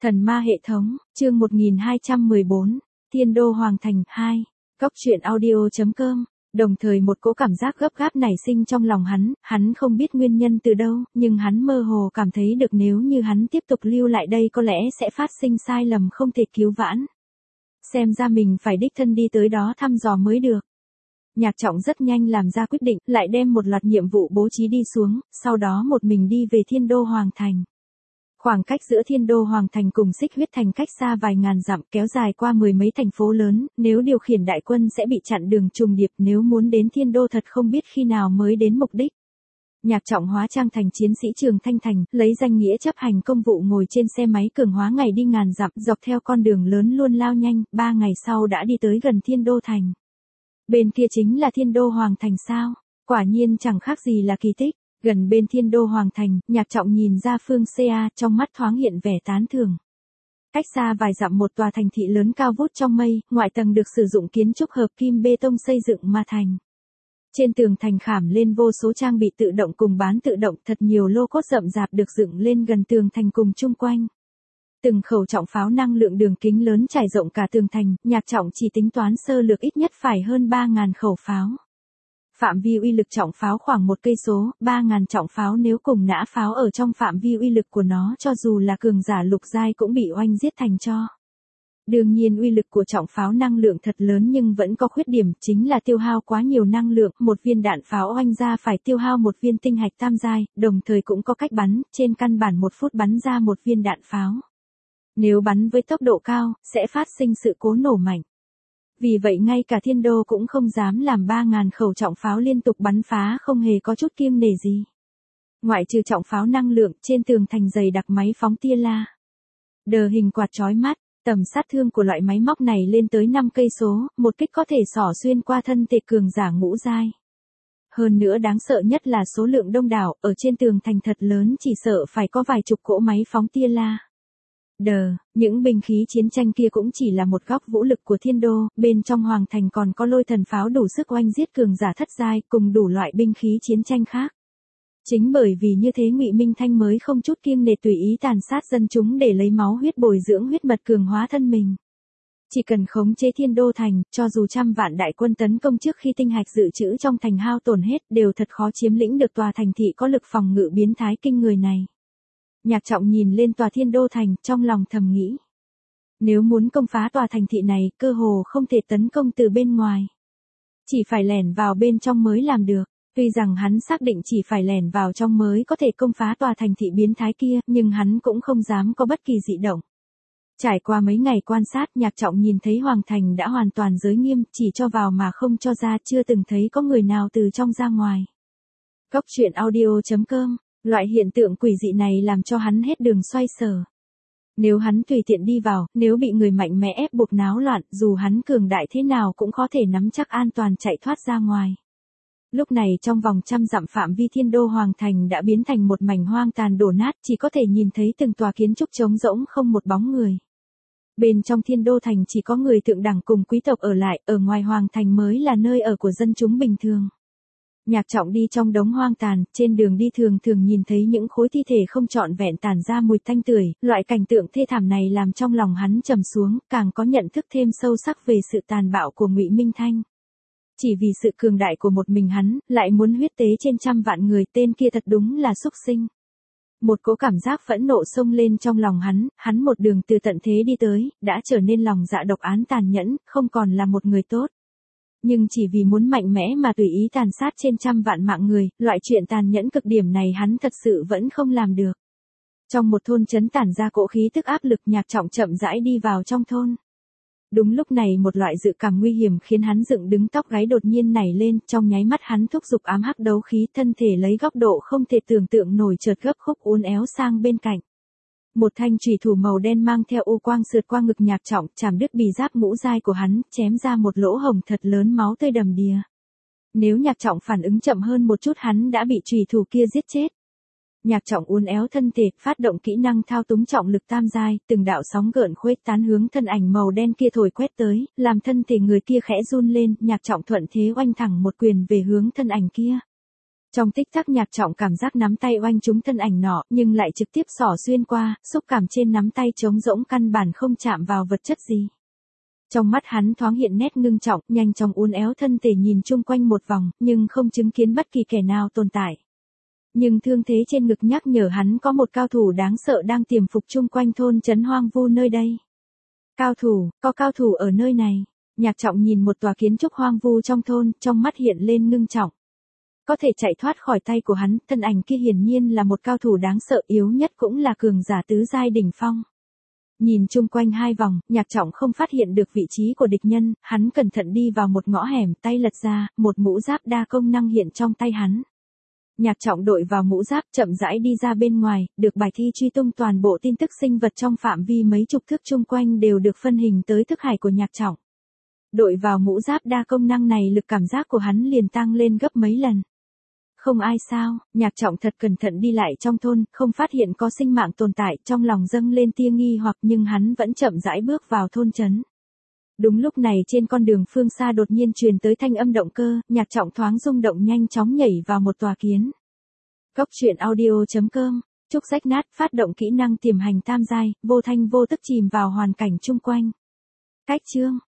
Thần ma hệ thống, chương 1214, Thiên đô Hoàng Thành 2, Cóc truyện audio.com. Đồng thời một cỗ cảm giác gấp gáp nảy sinh trong lòng hắn không biết nguyên nhân từ đâu, nhưng hắn mơ hồ cảm thấy được nếu như hắn tiếp tục lưu lại đây có lẽ sẽ phát sinh sai lầm không thể cứu vãn. Xem ra mình phải đích thân đi tới đó thăm dò mới được. Nhạc Trọng rất nhanh làm ra quyết định, lại đem một loạt nhiệm vụ bố trí đi xuống, sau đó một mình đi về Thiên đô Hoàng Thành. Khoảng cách giữa Thiên đô Hoàng Thành cùng Xích Huyết Thành cách xa vài ngàn dặm, kéo dài qua mười mấy thành phố lớn, nếu điều khiển đại quân sẽ bị chặn đường trùng điệp, nếu muốn đến Thiên đô thật không biết khi nào mới đến mục đích. Nhạc Trọng hóa trang thành chiến sĩ Trường Thanh Thành, lấy danh nghĩa chấp hành công vụ ngồi trên xe máy cường hóa ngày đi ngàn dặm, dọc theo con đường lớn luôn lao nhanh, 3 ngày sau đã đi tới gần Thiên đô thành. Bên kia chính là Thiên đô Hoàng Thành sao? Quả nhiên chẳng khác gì là kỳ tích. Gần bên Thiên đô Hoàng Thành, Nhạc Trọng nhìn ra phương xa, trong mắt thoáng hiện vẻ tán thưởng. Cách xa vài dặm một tòa thành thị lớn cao vút trong mây, ngoại tầng được sử dụng kiến trúc hợp kim bê tông xây dựng mà thành. Trên tường thành khảm lên vô số trang bị tự động cùng bán tự động, thật nhiều lô cốt rậm rạp được dựng lên gần tường thành cùng chung quanh. Từng khẩu trọng pháo năng lượng đường kính lớn trải rộng cả tường thành, Nhạc Trọng chỉ tính toán sơ lược ít nhất phải hơn 3.000 khẩu pháo. Phạm vi uy lực trọng pháo khoảng 1 cây số, 3.000 trọng pháo nếu cùng nã pháo ở trong phạm vi uy lực của nó cho dù là cường giả lục giai cũng bị oanh giết thành tro. Đương nhiên uy lực của trọng pháo năng lượng thật lớn nhưng vẫn có khuyết điểm, chính là tiêu hao quá nhiều năng lượng, một viên đạn pháo oanh ra phải tiêu hao một viên tinh hạch tam giai, đồng thời cũng có cách bắn, trên căn bản 1 phút bắn ra một viên đạn pháo. Nếu bắn với tốc độ cao, sẽ phát sinh sự cố nổ mạnh. Vì vậy ngay cả Thiên đô cũng không dám làm 3.000 khẩu trọng pháo liên tục bắn phá không hề có chút kiêng nể gì. Ngoại trừ trọng pháo năng lượng, trên tường thành dày đặc máy phóng tia la. Đờ hình quạt chói mắt, tầm sát thương của loại máy móc này lên tới 5 cây số, một kích có thể xỏ xuyên qua thân thể cường giả ngũ giai. Hơn nữa đáng sợ nhất là số lượng đông đảo, ở trên tường thành thật lớn chỉ sợ phải có vài chục cỗ máy phóng tia la. Những binh khí chiến tranh kia cũng chỉ là một góc vũ lực của Thiên đô, bên trong Hoàng Thành còn có lôi thần pháo đủ sức oanh giết cường giả thất giai cùng đủ loại binh khí chiến tranh khác. Chính bởi vì như thế Ngụy Minh Thanh mới không chút kiêng nể tùy ý tàn sát dân chúng để lấy máu huyết bồi dưỡng huyết mật cường hóa thân mình. Chỉ cần khống chế Thiên đô thành, cho dù trăm vạn đại quân tấn công trước khi tinh hạch dự trữ trong thành hao tổn hết đều thật khó chiếm lĩnh được tòa thành thị có lực phòng ngự biến thái kinh người này. Nhạc Trọng nhìn lên tòa Thiên đô thành, trong lòng thầm nghĩ. Nếu muốn công phá tòa thành thị này, cơ hồ không thể tấn công từ bên ngoài. Chỉ phải lẻn vào bên trong mới làm được. Tuy rằng hắn xác định chỉ phải lẻn vào trong mới có thể công phá tòa thành thị biến thái kia, nhưng hắn cũng không dám có bất kỳ dị động. Trải qua mấy ngày quan sát, Nhạc Trọng nhìn thấy Hoàng Thành đã hoàn toàn giới nghiêm, chỉ cho vào mà không cho ra, chưa từng thấy có người nào từ trong ra ngoài. Cóc truyện audio.com. Loại hiện tượng quỷ dị này làm cho hắn hết đường xoay sở. Nếu hắn tùy tiện đi vào, nếu bị người mạnh mẽ ép buộc náo loạn, dù hắn cường đại thế nào cũng có thể nắm chắc an toàn chạy thoát ra ngoài. Lúc này trong vòng trăm dặm phạm vi Thiên đô Hoàng Thành đã biến thành một mảnh hoang tàn đổ nát, chỉ có thể nhìn thấy từng tòa kiến trúc trống rỗng không một bóng người. Bên trong Thiên đô thành chỉ có người thượng đẳng cùng quý tộc ở lại, ở ngoài Hoàng Thành mới là nơi ở của dân chúng bình thường. Nhạc Trọng đi trong đống hoang tàn, trên đường đi thường nhìn thấy những khối thi thể không trọn vẹn tản ra mùi tanh tưởi, loại cảnh tượng thê thảm này làm trong lòng hắn trầm xuống, càng có nhận thức thêm sâu sắc về sự tàn bạo của Ngụy Minh Thanh. Chỉ vì sự cường đại của một mình hắn, lại muốn huyết tế trên trăm vạn người, tên kia thật đúng là súc sinh. Một cỗ cảm giác phẫn nộ xông lên trong lòng hắn một đường từ tận thế đi tới, đã trở nên lòng dạ độc ác tàn nhẫn, không còn là một người tốt. Nhưng chỉ vì muốn mạnh mẽ mà tùy ý tàn sát trên trăm vạn mạng người, loại chuyện tàn nhẫn cực điểm này hắn thật sự vẫn không làm được. Trong một thôn trấn tản ra cỗ khí tức áp lực, Nhạc Trọng chậm rãi đi vào trong thôn. Đúng lúc này một loại dự cảm nguy hiểm khiến hắn dựng đứng tóc gáy đột nhiên nảy lên, trong nháy mắt hắn thúc giục ám hắc đấu khí, thân thể lấy góc độ không thể tưởng tượng nổi chợt gấp khúc uốn éo sang bên cạnh. Một thanh chùy thủ màu đen mang theo u quang sượt qua ngực Nhạc Trọng, chạm đứt bì giáp ngũ giai của hắn, chém ra một lỗ hổng thật lớn, máu tươi đầm đìa. Nếu Nhạc Trọng phản ứng chậm hơn một chút hắn đã bị chùy thủ kia giết chết. Nhạc Trọng uốn éo thân thể, phát động kỹ năng thao túng trọng lực tam giai, từng đạo sóng gợn khuếch tán hướng thân ảnh màu đen kia thổi quét tới, làm thân thể người kia khẽ run lên, Nhạc Trọng thuận thế oanh thẳng một quyền về hướng thân ảnh kia. Trong tích tắc Nhạc Trọng cảm giác nắm tay oanh trúng thân ảnh nọ, nhưng lại trực tiếp xỏ xuyên qua, xúc cảm trên nắm tay trống rỗng căn bản không chạm vào vật chất gì. Trong mắt hắn thoáng hiện nét ngưng trọng, nhanh chóng uốn éo thân thể nhìn chung quanh một vòng, nhưng không chứng kiến bất kỳ kẻ nào tồn tại. Nhưng thương thế trên ngực nhắc nhở hắn có một cao thủ đáng sợ đang tiềm phục chung quanh thôn trấn hoang vu nơi đây. Có cao thủ ở nơi này. Nhạc Trọng nhìn một tòa kiến trúc hoang vu trong thôn, trong mắt hiện lên ngưng trọng. Có thể chạy thoát khỏi tay của hắn, thân ảnh kia hiển nhiên là một cao thủ đáng sợ, yếu nhất cũng là cường giả tứ giai đỉnh phong. Nhìn chung quanh hai vòng, Nhạc Trọng không phát hiện được vị trí của địch nhân, hắn cẩn thận đi vào một ngõ hẻm, tay lật ra, một mũ giáp đa công năng hiện trong tay hắn. Nhạc Trọng đội vào mũ giáp, chậm rãi đi ra bên ngoài, được bài thi truy tung toàn bộ tin tức sinh vật trong phạm vi mấy chục thước chung quanh đều được phân hình tới thức hải của Nhạc Trọng. Đội vào mũ giáp đa công năng này, lực cảm giác của hắn liền tăng lên gấp mấy lần. Không ai sao, Nhạc Trọng thật cẩn thận đi lại trong thôn, không phát hiện có sinh mạng tồn tại, trong lòng dâng lên tia nghi hoặc, nhưng hắn vẫn chậm rãi bước vào thôn trấn. Đúng lúc này trên con đường phương xa đột nhiên truyền tới thanh âm động cơ, Nhạc Trọng thoáng rung động nhanh chóng nhảy vào một tòa kiến. Góc truyện audio.com, Trúc rách nát phát động kỹ năng tiềm hành tam giai, vô thanh vô tức chìm vào hoàn cảnh chung quanh. Cách chương